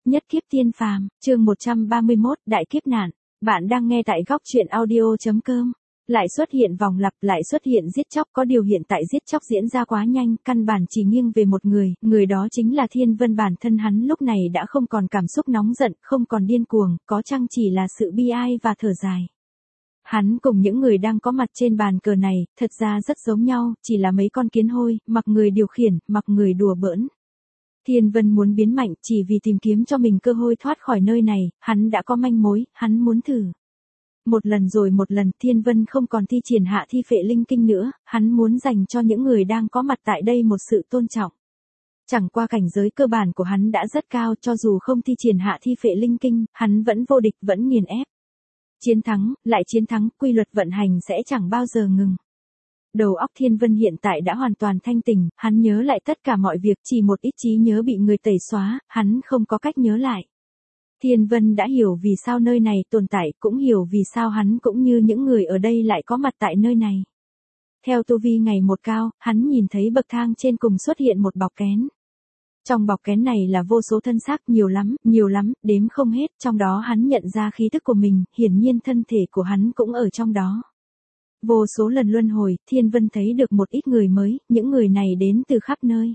Nhất kiếp tiên phàm, chương 131, đại kiếp nạn. Bạn đang nghe tại góc truyện audio.com. Lại xuất hiện vòng lặp, lại xuất hiện giết chóc, có điều hiện tại giết chóc diễn ra quá nhanh, căn bản chỉ nghiêng về một người đó chính là Thiên Vân. Bản thân hắn lúc này đã không còn cảm xúc nóng giận, không còn điên cuồng, có chăng chỉ là sự bi ai và thở dài. Hắn cùng những người đang có mặt trên bàn cờ này, thật ra rất giống nhau, chỉ là mấy con kiến hôi, mặc người điều khiển, mặc người đùa bỡn. Thiên Vân muốn biến mạnh chỉ vì tìm kiếm cho mình cơ hội thoát khỏi nơi này, hắn đã có manh mối, hắn muốn thử. Một lần rồi một lần, Thiên Vân không còn thi triển hạ thi phệ linh kinh nữa, hắn muốn dành cho những người đang có mặt tại đây một sự tôn trọng. Chẳng qua cảnh giới cơ bản của hắn đã rất cao, cho dù không thi triển hạ thi phệ linh kinh, hắn vẫn vô địch, vẫn nghiền ép. Chiến thắng, lại chiến thắng, quy luật vận hành sẽ chẳng bao giờ ngừng. Đầu óc Thiên Vân hiện tại đã hoàn toàn thanh tỉnh, hắn nhớ lại tất cả mọi việc, chỉ một ít trí nhớ bị người tẩy xóa, hắn không có cách nhớ lại. Thiên Vân đã hiểu vì sao nơi này tồn tại, cũng hiểu vì sao hắn cũng như những người ở đây lại có mặt tại nơi này. Theo tu vi ngày một cao, hắn nhìn thấy bậc thang trên cùng xuất hiện một bọc kén. Trong bọc kén này là vô số thân xác, nhiều lắm, đếm không hết, trong đó hắn nhận ra khí tức của mình, hiển nhiên thân thể của hắn cũng ở trong đó. Vô số lần luân hồi, Thiên Vân thấy được một ít người mới, những người này đến từ khắp nơi.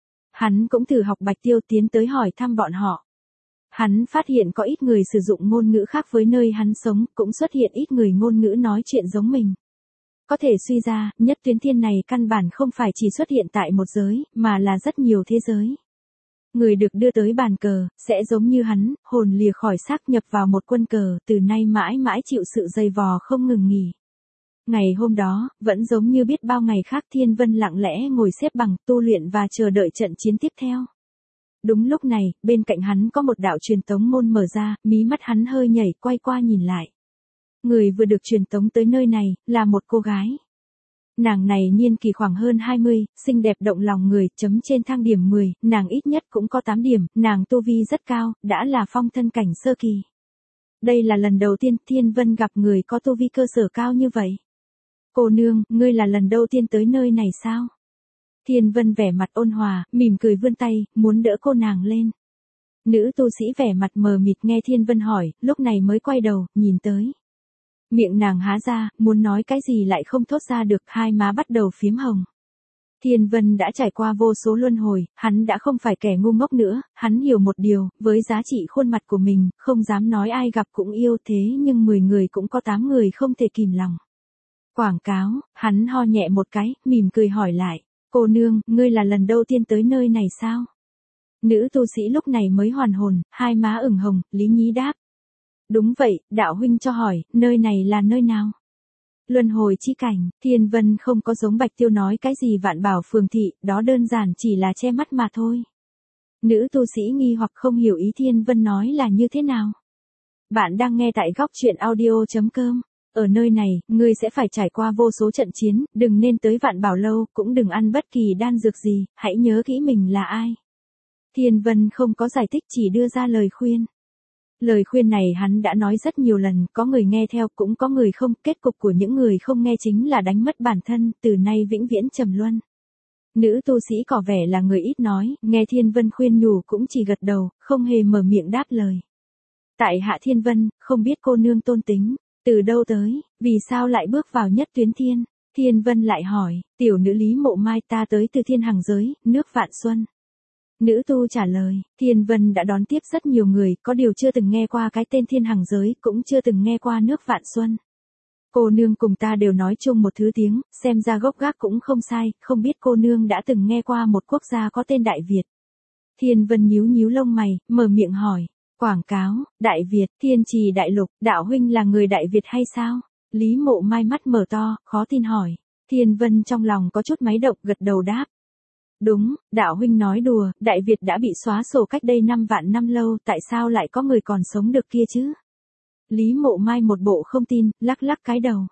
Hắn cũng thử học Bạch Tiêu tiến tới hỏi thăm bọn họ. Hắn phát hiện có ít người sử dụng ngôn ngữ khác với nơi hắn sống, cũng xuất hiện ít người ngôn ngữ nói chuyện giống mình. Có thể suy ra, nhất tuyến thiên này căn bản không phải chỉ xuất hiện tại một giới, mà là rất nhiều thế giới. Người được đưa tới bàn cờ, sẽ giống như hắn, hồn lìa khỏi xác nhập vào một quân cờ, từ nay mãi mãi chịu sự dày vò không ngừng nghỉ. Ngày hôm đó, vẫn giống như biết bao ngày khác, Thiên Vân lặng lẽ ngồi xếp bằng, tu luyện và chờ đợi trận chiến tiếp theo. Đúng lúc này, bên cạnh hắn có một đạo truyền tống môn mở ra, mí mắt hắn hơi nhảy, quay qua nhìn lại. Người vừa được truyền tống tới nơi này, là một cô gái. Nàng này niên kỳ khoảng hơn 20, xinh đẹp động lòng người, chấm trên thang điểm 10, nàng ít nhất cũng có 8 điểm, nàng tu vi rất cao, đã là phong thân cảnh sơ kỳ. Đây là lần đầu tiên Thiên Vân gặp người có tu vi cơ sở cao như vậy. Cô nương, ngươi là lần đầu tiên tới nơi này sao? Thiên Vân vẻ mặt ôn hòa, mỉm cười vươn tay, muốn đỡ cô nàng lên. Nữ tu sĩ vẻ mặt mờ mịt nghe Thiên Vân hỏi, lúc này mới quay đầu, nhìn tới. Miệng nàng há ra, muốn nói cái gì lại không thốt ra được, hai má bắt đầu phím hồng. Thiên Vân đã trải qua vô số luân hồi, hắn đã không phải kẻ ngu ngốc nữa, hắn hiểu một điều, với giá trị khuôn mặt của mình, không dám nói ai gặp cũng yêu, thế nhưng 10 người cũng có 8 người không thể kìm lòng. Quảng cáo, hắn ho nhẹ một cái, mỉm cười hỏi lại, cô nương, ngươi là lần đầu tiên tới nơi này sao? Nữ tu sĩ lúc này mới hoàn hồn, hai má ửng hồng, lý nhí đáp. Đúng vậy, đạo huynh cho hỏi, nơi này là nơi nào? Luân hồi chi cảnh, Thiên Vân không có giống Bạch Tiêu nói cái gì vạn bảo phường thị, đó đơn giản chỉ là che mắt mà thôi. Nữ tu sĩ nghi hoặc không hiểu ý Thiên Vân nói là như thế nào. Bạn đang nghe tại góc truyện audio.com. Ở nơi này, ngươi sẽ phải trải qua vô số trận chiến, đừng nên tới vạn bảo lâu, cũng đừng ăn bất kỳ đan dược gì, hãy nhớ kỹ mình là ai. Thiên Vân không có giải thích, chỉ đưa ra lời khuyên. Lời khuyên này hắn đã nói rất nhiều lần, có người nghe theo cũng có người không, kết cục của những người không nghe chính là đánh mất bản thân, từ nay vĩnh viễn trầm luân. Nữ tu sĩ có vẻ là người ít nói, nghe Thiên Vân khuyên nhủ cũng chỉ gật đầu, không hề mở miệng đáp lời. Tại hạ Thiên Vân, không biết cô nương tôn tính, từ đâu tới, vì sao lại bước vào nhất tuyến thiên? Thiên Vân lại hỏi, tiểu nữ Lý Mộ Mai, ta tới từ Thiên Hằng giới, nước Vạn Xuân. Nữ tu trả lời, Thiên Vân đã đón tiếp rất nhiều người, có điều chưa từng nghe qua cái tên Thiên Hằng giới, cũng chưa từng nghe qua nước Vạn Xuân. Cô nương cùng ta đều nói chung một thứ tiếng, xem ra gốc gác cũng không sai, không biết cô nương đã từng nghe qua một quốc gia có tên Đại Việt. Thiên Vân nhíu nhíu lông mày, mở miệng hỏi, quảng cáo, Đại Việt, Thiên Trì Đại Lục, đạo huynh là người Đại Việt hay sao? Lý Mộ Mai mắt mở to, khó tin hỏi. Thiên Vân trong lòng có chút máy động, gật đầu đáp. Đúng, đạo huynh nói đùa, Đại Việt đã bị xóa sổ cách đây 5 vạn năm lâu, tại sao lại có người còn sống được kia chứ? Lý Mộ Mai một bộ không tin, lắc lắc cái đầu.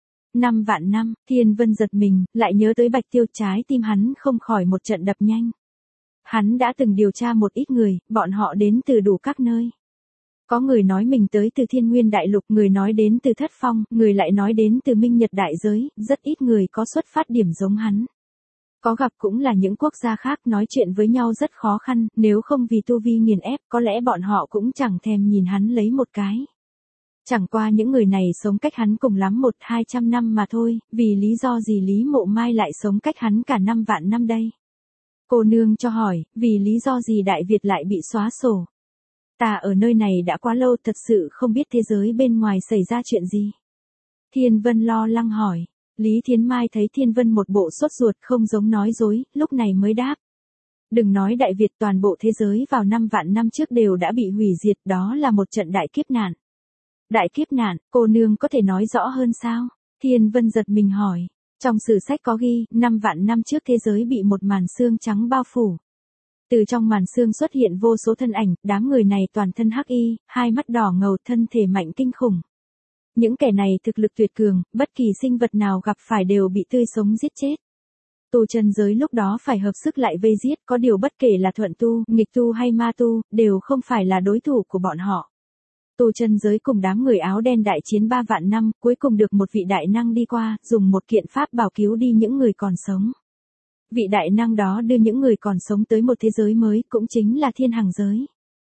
5 vạn năm, Thiên Vân giật mình, lại nhớ tới Bạch Tiêu, trái tim hắn không khỏi một trận đập nhanh. Hắn đã từng điều tra một ít người, bọn họ đến từ đủ các nơi. Có người nói mình tới từ Thiên Nguyên Đại Lục, người nói đến từ Thất Phong, người lại nói đến từ Minh Nhật Đại Giới, rất ít người có xuất phát điểm giống hắn. Có gặp cũng là những quốc gia khác, nói chuyện với nhau rất khó khăn, nếu không vì tu vi nghiền ép có lẽ bọn họ cũng chẳng thèm nhìn hắn lấy một cái. Chẳng qua những người này sống cách hắn cùng lắm 100-200 năm mà thôi, vì lý do gì Lý Mộ Mai lại sống cách hắn cả 5 vạn năm đây? Cô nương cho hỏi, vì lý do gì Đại Việt lại bị xóa sổ? Ta ở nơi này đã quá lâu, thật sự không biết thế giới bên ngoài xảy ra chuyện gì. Thiên Vân lo lắng hỏi. Lý Thiến Mai thấy Thiên Vân một bộ sốt ruột không giống nói dối, lúc này mới đáp. Đừng nói Đại Việt, toàn bộ thế giới vào 5 vạn năm trước đều đã bị hủy diệt, đó là một trận đại kiếp nạn. Đại kiếp nạn, cô nương có thể nói rõ hơn sao? Thiên Vân giật mình hỏi. Trong sử sách có ghi, 5 vạn năm trước thế giới bị một màn sương trắng bao phủ. Từ trong màn sương xuất hiện vô số thân ảnh, đám người này toàn thân hắc y, hai mắt đỏ ngầu, thân thể mạnh kinh khủng. Những kẻ này thực lực tuyệt cường, bất kỳ sinh vật nào gặp phải đều bị tươi sống giết chết. Tu chân giới lúc đó phải hợp sức lại vây giết, có điều bất kể là thuận tu, nghịch tu hay ma tu, đều không phải là đối thủ của bọn họ. Tu chân giới cùng đám người áo đen đại chiến 3 vạn năm, cuối cùng được một vị đại năng đi qua, dùng một kiện pháp bảo cứu đi những người còn sống. Vị đại năng đó đưa những người còn sống tới một thế giới mới, cũng chính là thiên hằng giới.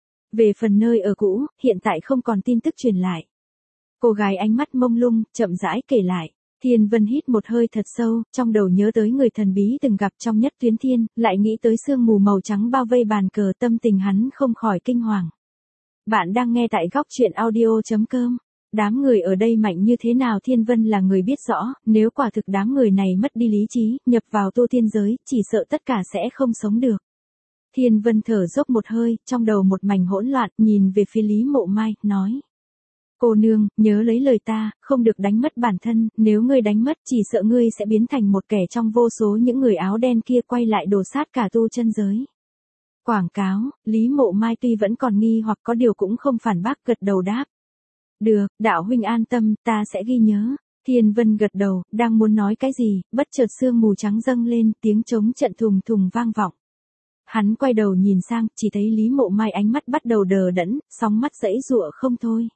Về phần nơi ở cũ, hiện tại không còn tin tức truyền lại. Cô gái ánh mắt mông lung, chậm rãi kể lại. Thiên Vân hít một hơi thật sâu, trong đầu nhớ tới người thần bí từng gặp trong Nhất Tuyến Thiên, lại nghĩ tới sương mù màu trắng bao vây bàn cờ, tâm tình hắn không khỏi kinh hoàng. Bạn đang nghe tại góc chuyện audio.com. Đám người ở đây mạnh như thế nào Thiên Vân là người biết rõ, nếu quả thực đám người này mất đi lý trí, nhập vào tu tiên giới, chỉ sợ tất cả sẽ không sống được. Thiên Vân thở dốc một hơi, trong đầu một mảnh hỗn loạn, nhìn về phía Lý Mộ Mai, nói. Cô nương, nhớ lấy lời ta, không được đánh mất bản thân, nếu ngươi đánh mất chỉ sợ ngươi sẽ biến thành một kẻ trong vô số những người áo đen kia quay lại đổ sát cả tu chân giới. Quảng cáo, Lý Mộ Mai tuy vẫn còn nghi hoặc có điều cũng không phản bác, gật đầu đáp. Được, đạo huynh an tâm, ta sẽ ghi nhớ. Thiên Vân gật đầu, đang muốn nói cái gì, bất chợt sương mù trắng dâng lên, tiếng trống trận thùng thùng vang vọng. Hắn quay đầu nhìn sang, chỉ thấy Lý Mộ Mai ánh mắt bắt đầu đờ đẫn, sóng mắt giãy giụa không thôi.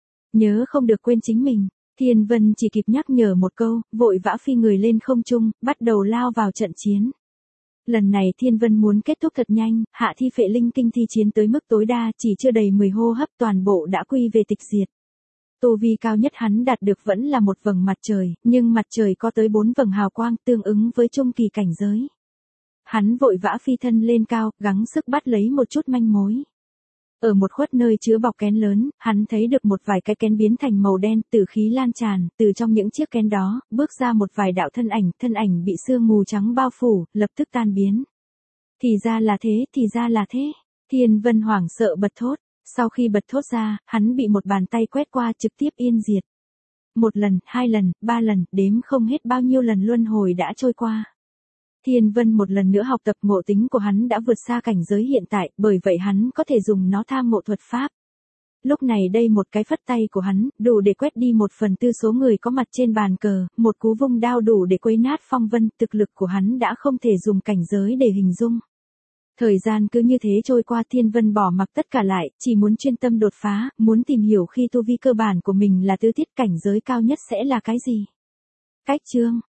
Nhớ không được quên chính mình. Thiên Vân chỉ kịp nhắc nhở một câu, vội vã phi người lên không trung, bắt đầu lao vào trận chiến. Lần này Thiên Vân muốn kết thúc thật nhanh, hạ thi phệ linh kinh thi chiến tới mức tối đa, chỉ chưa đầy 10 hô hấp toàn bộ đã quy về tịch diệt. Tu vi cao nhất hắn đạt được vẫn là một vầng mặt trời, nhưng mặt trời có tới 4 vầng hào quang tương ứng với trung kỳ cảnh giới. Hắn vội vã phi thân lên cao, gắng sức bắt lấy một chút manh mối. Ở một khuất nơi chứa bọc kén lớn, hắn thấy được một vài cái kén biến thành màu đen, tử khí lan tràn, từ trong những chiếc kén đó, bước ra một vài đạo thân ảnh bị sương mù trắng bao phủ, lập tức tan biến. Thì ra là thế, Thiên Vân hoảng sợ bật thốt, sau khi bật thốt ra, hắn bị một bàn tay quét qua trực tiếp yên diệt. 1 lần, 2 lần, 3 lần, đếm không hết bao nhiêu lần luân hồi đã trôi qua. Thiên Vân một lần nữa học tập, ngộ tính của hắn đã vượt xa cảnh giới hiện tại, bởi vậy hắn có thể dùng nó tham ngộ thuật pháp. Lúc này đây một cái phất tay của hắn, đủ để quét đi 1/4 số người có mặt trên bàn cờ, một cú vung đao đủ để quấy nát phong vân, thực lực của hắn đã không thể dùng cảnh giới để hình dung. Thời gian cứ như thế trôi qua, Thiên Vân bỏ mặc tất cả lại, chỉ muốn chuyên tâm đột phá, muốn tìm hiểu khi tu vi cơ bản của mình là tứ tiết, cảnh giới cao nhất sẽ là cái gì. Cách chương